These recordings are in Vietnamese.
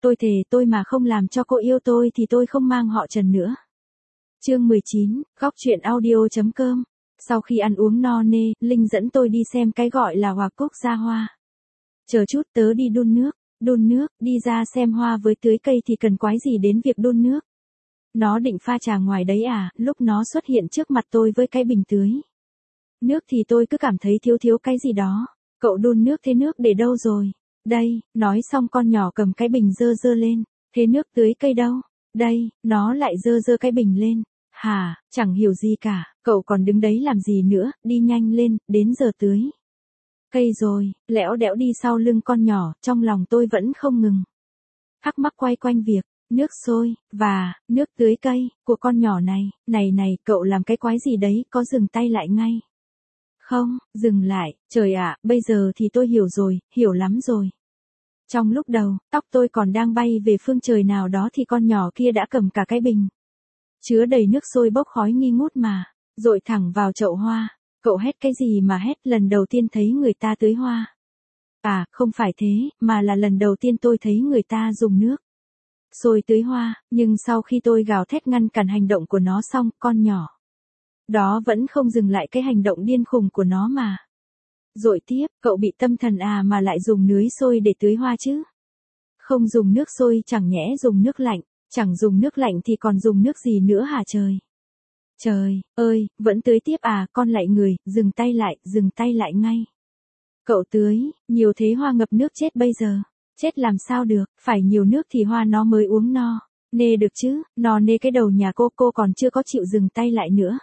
Tôi thề tôi mà không làm cho cô yêu tôi thì tôi không mang họ Trần nữa. Chương 19, góc truyện audio.com. Sau khi ăn uống no nê, Linh dẫn tôi đi xem cái gọi là hoa cúc ra hoa. Chờ chút tớ đi đun nước, đi ra xem hoa với tưới cây thì cần quái gì đến việc đun nước. Nó định pha trà ngoài đấy à, lúc nó xuất hiện trước mặt tôi với cái bình tưới nước thì tôi cứ cảm thấy thiếu cái gì đó. Cậu đun nước thế nước để đâu rồi? Đây, nói xong con nhỏ cầm cái bình dơ lên. Thế nước tưới cây đâu? Đây, nó lại dơ cái bình lên. Hả, chẳng hiểu gì cả, cậu còn đứng đấy làm gì nữa, đi nhanh lên, đến giờ tưới cây rồi. Lẽo đẽo đi sau lưng con nhỏ, trong lòng tôi vẫn không ngừng thắc mắc quay quanh việc nước sôi và nước tưới cây của con nhỏ này. Này, cậu làm cái quái gì đấy, có dừng tay lại ngay không? Dừng lại, trời ạ, bây giờ thì tôi hiểu rồi, hiểu lắm rồi. Trong lúc đầu, tóc tôi còn đang bay về phương trời nào đó thì con nhỏ kia đã cầm cả cái bình chứa đầy nước sôi bốc khói nghi ngút mà dội thẳng vào chậu hoa. Cậu hét cái gì mà hét, lần đầu tiên thấy người ta tưới hoa. À, không phải thế, mà là lần đầu tiên tôi thấy người ta dùng nước sôi tưới hoa, nhưng sau khi tôi gào thét ngăn cản hành động của nó xong, con nhỏ đó vẫn không dừng lại cái hành động điên khùng của nó mà dội tiếp. Cậu bị tâm thần à mà lại dùng lưới sôi để tưới hoa chứ? Không dùng nước sôi chẳng nhẽ dùng nước lạnh, chẳng dùng nước lạnh thì còn dùng nước gì nữa hả trời? Trời ơi, vẫn tưới tiếp à, con lại người, dừng tay lại ngay. Cậu tưới, nhiều thế hoa ngập nước chết bây giờ. Chết làm sao được, phải nhiều nước thì hoa nó mới uống no nê được chứ, no nê cái đầu nhà cô còn chưa có chịu dừng tay lại nữa.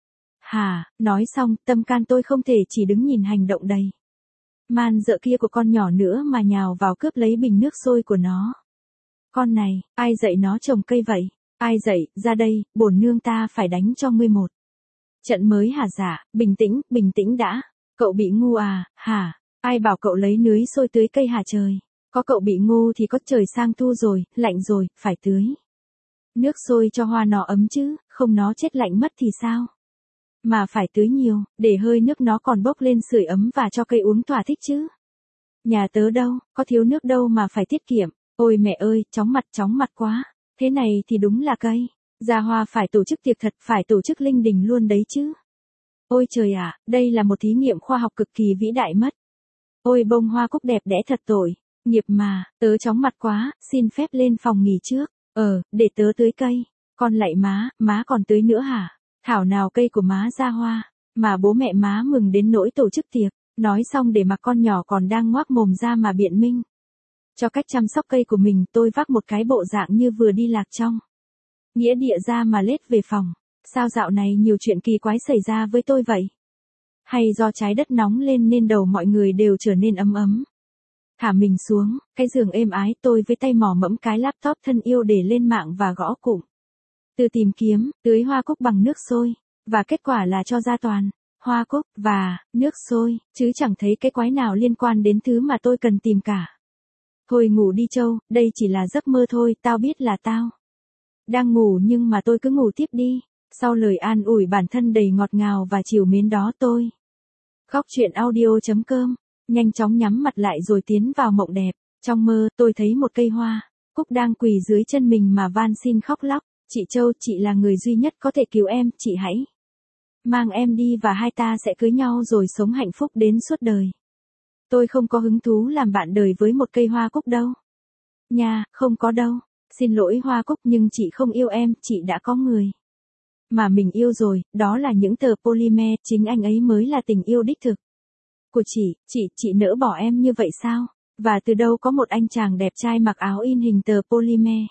Hả, nói xong, tâm can tôi không thể chỉ đứng nhìn hành động đầy man dợ kia của con nhỏ nữa mà nhào vào cướp lấy bình nước sôi của nó. Con này, ai dạy nó trồng cây vậy? Ai dạy, ra đây, bổn nương ta phải đánh cho ngươi một trận mới hả? Dạ, bình tĩnh đã. Cậu bị ngu à, hả? Ai bảo cậu lấy lưới sôi tưới cây hả trời? Có cậu bị ngu thì có trời sang thu rồi, lạnh rồi, phải tưới nước sôi cho hoa nó ấm chứ, không nó chết lạnh mất thì sao? Mà phải tưới nhiều, để hơi nước nó còn bốc lên sưởi ấm và cho cây uống thỏa thích chứ. Nhà tớ đâu, có thiếu nước đâu mà phải tiết kiệm. Ôi mẹ ơi, chóng mặt quá. Thế này thì đúng là cây ra hoa phải tổ chức tiệc thật, phải tổ chức linh đình luôn đấy chứ. Ôi trời ạ, đây là một thí nghiệm khoa học cực kỳ vĩ đại mất. Ôi bông hoa cúc đẹp đẽ thật tội nghiệp mà, tớ chóng mặt quá, xin phép lên phòng nghỉ trước. Để tớ tưới cây. Con lạy má còn tưới nữa hả? Thảo nào cây của má ra hoa, mà bố mẹ má mừng đến nỗi tổ chức tiệc. Nói xong để mặc con nhỏ còn đang ngoác mồm ra mà biện minh cho cách chăm sóc cây của mình, tôi vác một cái bộ dạng như vừa đi lạc trong nghĩa địa ra mà lết về phòng. Sao dạo này nhiều chuyện kỳ quái xảy ra với tôi vậy? Hay do trái đất nóng lên nên đầu mọi người đều trở nên ấm? Thả mình xuống cái giường êm ái, tôi với tay mò mẫm cái laptop thân yêu để lên mạng và gõ cụm từ tìm kiếm tưới hoa cúc bằng nước sôi, và kết quả là cho ra toàn hoa cúc và nước sôi, chứ chẳng thấy cái quái nào liên quan đến thứ mà tôi cần tìm cả. Thôi ngủ đi Châu, đây chỉ là giấc mơ thôi, tao biết là tao đang ngủ nhưng mà tôi cứ ngủ tiếp đi. Sau lời an ủi bản thân đầy ngọt ngào và trìu mến đó, tôi góc truyện audio.com nhanh chóng nhắm mặt lại rồi tiến vào mộng đẹp. Trong mơ, tôi thấy một cây hoa cúc đang quỳ dưới chân mình mà van xin khóc lóc. Chị Châu, chị là người duy nhất có thể cứu em, chị hãy mang em đi và hai ta sẽ cưới nhau rồi sống hạnh phúc đến suốt đời. Tôi không có hứng thú làm bạn đời với một cây hoa cúc đâu. Nha, không có đâu. Xin lỗi hoa cúc nhưng chị không yêu em, chị đã có người mà mình yêu rồi, đó là những tờ polymer, chính anh ấy mới là tình yêu đích thực của chị nỡ bỏ em như vậy sao? Và từ đâu có một anh chàng đẹp trai mặc áo in hình tờ polymer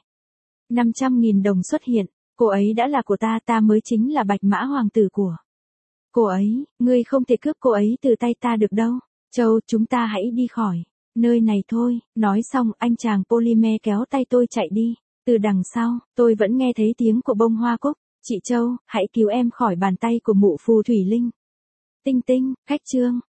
500.000 đồng xuất hiện, cô ấy đã là của ta mới chính là bạch mã hoàng tử của cô ấy, ngươi không thể cướp cô ấy từ tay ta được đâu. Châu, chúng ta hãy đi khỏi nơi này thôi. Nói xong, anh chàng polymer kéo tay tôi chạy đi. Từ đằng sau, tôi vẫn nghe thấy tiếng của bông hoa cúc. Chị Châu, hãy cứu em khỏi bàn tay của mụ phù thủy linh. Tinh, khách chương.